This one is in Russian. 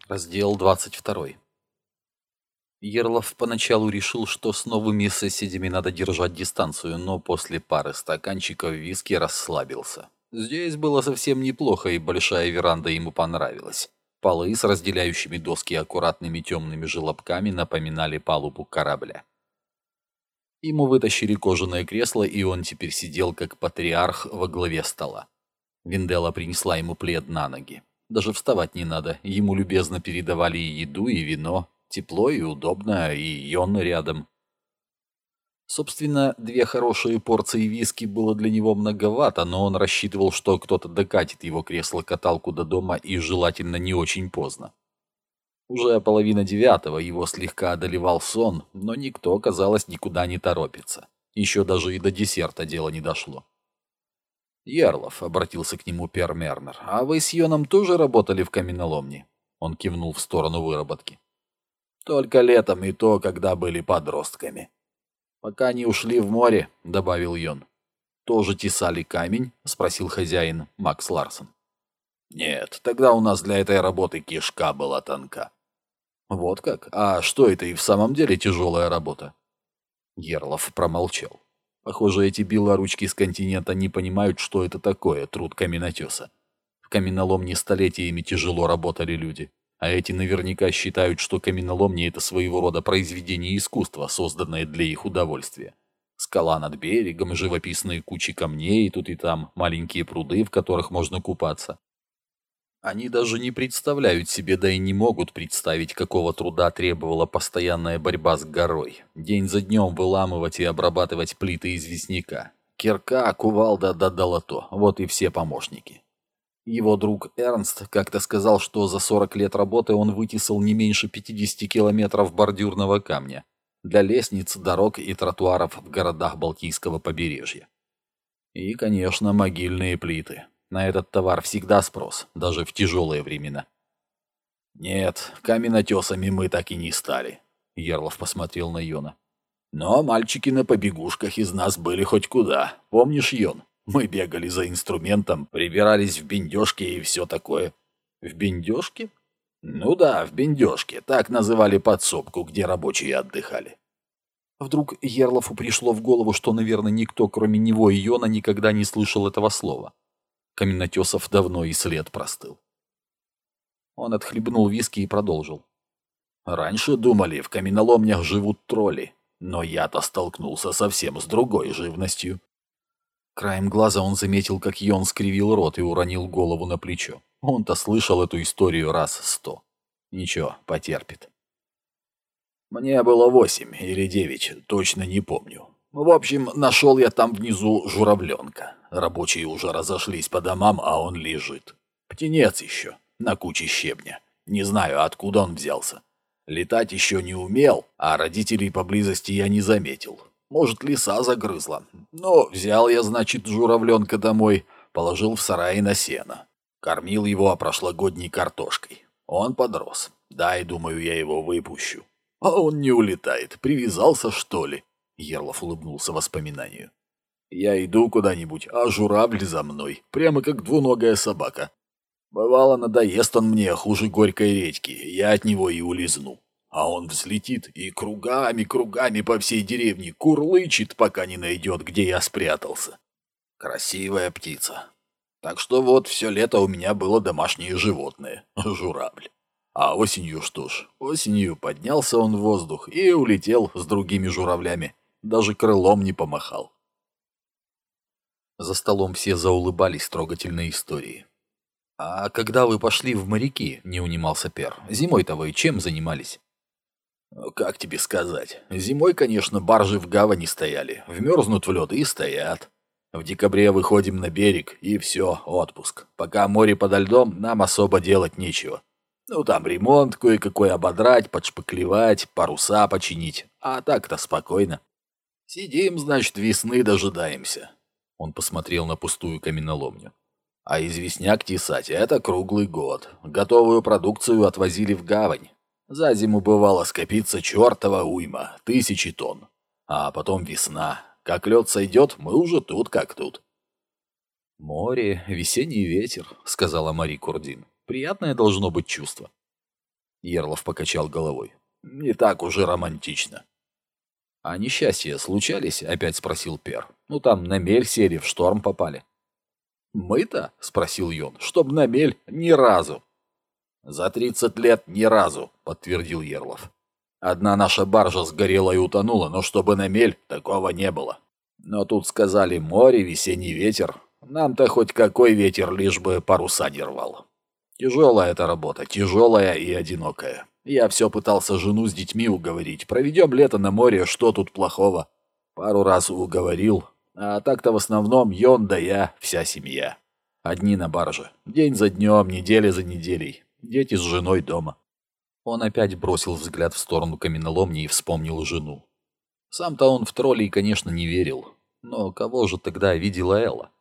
Раздел 22. Ерлов поначалу решил, что с новыми соседями надо держать дистанцию, но после пары стаканчиков виски расслабился. Здесь было совсем неплохо, и большая веранда ему понравилась. Полы с разделяющими доски аккуратными темными желобками напоминали палубу корабля. Ему вытащили кожаное кресло, и он теперь сидел как патриарх во главе стола. Виндела принесла ему плед на ноги. Даже вставать не надо, ему любезно передавали и еду, и вино. Тепло и удобно, и Йон рядом. Собственно, 2 хорошие порции виски было для него многовато, но он рассчитывал, что кто-то докатит его кресло-каталку до дома, и желательно не очень поздно. Уже 8:30 его слегка одолевал сон, но никто, казалось, никуда не торопится. Еще даже и до десерта дело не дошло. «Ярлов», — обратился к нему Пер Мернер, — «а вы с Йоном тоже работали в каменоломне?» Он кивнул в сторону выработки. «Только летом, и то, когда были подростками». «Пока не ушли в море», — добавил Йон. «Тоже тесали камень?» — спросил хозяин, Макс Ларсон. «Нет, тогда у нас для этой работы кишка была тонка». «Вот как? А что это и в самом деле тяжелая работа?» Ерлов промолчал. Похоже, эти белоручки с континента не понимают, что это такое труд каменотеса. В каменоломне столетиями тяжело работали люди, а эти наверняка считают, что каменоломни — это своего рода произведение искусства, созданное для их удовольствия. Скала над берегом, живописные кучи камней, тут и там маленькие пруды, в которых можно купаться. Они даже не представляют себе, да и не могут представить, какого труда требовала постоянная борьба с горой. День за днем выламывать и обрабатывать плиты известняка. Кирка, кувалда да долото — вот и все помощники. Его друг Эрнст как-то сказал, что за 40 лет работы он вытесал не меньше 50 километров бордюрного камня для лестниц, дорог и тротуаров в городах Балтийского побережья. И, конечно, могильные плиты. На этот товар всегда спрос, даже в тяжелые времена. «Нет, каменотесами мы так и не стали», — Ерлов посмотрел на Йона. «Но мальчики на побегушках из нас были хоть куда. Помнишь, Йон? Мы бегали за инструментом, прибирались в бендежке и все такое». «В бендежке?» «Ну да, в бендежке. Так называли подсобку, где рабочие отдыхали». Вдруг Ерлову пришло в голову, что, наверное, никто, кроме него и Йона, никогда не слышал этого слова. Каменотесов давно и след простыл. Он отхлебнул виски и продолжил. «Раньше думали, в каменоломнях живут тролли, но я-то столкнулся совсем с другой живностью». Краем глаза он заметил, как Йон скривил рот и уронил голову на плечо. Он-то слышал эту историю раз 100. Ничего, потерпит. Мне было 8 или 9, точно не помню. В общем, нашел я там внизу журавленка. Рабочие уже разошлись по домам, а он лежит. Птенец еще, на куче щебня. Не знаю, откуда он взялся. Летать еще не умел, а родителей поблизости я не заметил. Может, лиса загрызла. Но взял я, значит, журавленка домой, положил в сарай на сено. Кормил его прошлогодней картошкой. Он подрос. Дай, думаю, я его выпущу. А он не улетает. Привязался, что ли? Ерлов улыбнулся воспоминанию. Я иду куда-нибудь, а журавль за мной, прямо как двуногая собака. Бывало, надоест он мне хуже горькой редьки, я от него и улизну. А он взлетит и кругами по всей деревне курлычет, пока не найдет, где я спрятался. Красивая птица. Так что вот все лето у меня было домашнее животное — журавль. А осенью что ж, осенью поднялся он в воздух и улетел с другими журавлями. Даже крылом не помахал. За столом все заулыбались трогательной истории. «А когда вы пошли в моряки?» — не унимался Пер. «Зимой-то вы чем занимались?» «Как тебе сказать? Зимой, конечно, баржи в гавани стояли. Вмерзнут в лед и стоят. В декабре выходим на берег, и все, отпуск. Пока море подо льдом, нам особо делать нечего. Ну, там ремонт кое-какой ободрать, подшпаклевать, паруса починить. А так-то спокойно. Сидим, значит, весны дожидаемся». Он посмотрел на пустую каменоломню. «А известняк тесать — это круглый год. Готовую продукцию отвозили в гавань. За зиму бывало скопиться чертова уйма, 1000 тонн. А потом весна. Как лед сойдет, мы уже тут как тут». «Море, весенний ветер», — сказала Мари Курдин. «Приятное должно быть чувство». Ерлов покачал головой. Не так уже романтично. «А несчастья случались?» — опять спросил Пер. «Ну там на мель сели, в шторм попали». «Мы-то?» — спросил Йон. «Чтоб на мель? Ни разу». «За 30 лет ни разу», — подтвердил Ерлов. «Одна наша баржа сгорела и утонула, но чтобы на мель, такого не было. Но тут сказали море, весенний ветер. Нам-то хоть какой ветер, лишь бы паруса не рвал. Тяжелая эта работа, тяжелая и одинокая. Я все пытался жену с детьми уговорить. Проведем лето на море, что тут плохого? Пару раз уговорил. А так-то в основном Йон да я, вся семья. Одни на барже. День за днем, неделя за неделей. Дети с женой дома». Он опять бросил взгляд в сторону каменоломни и вспомнил жену. Сам-то он в троллей, конечно, не верил. Но кого же тогда видела Элла?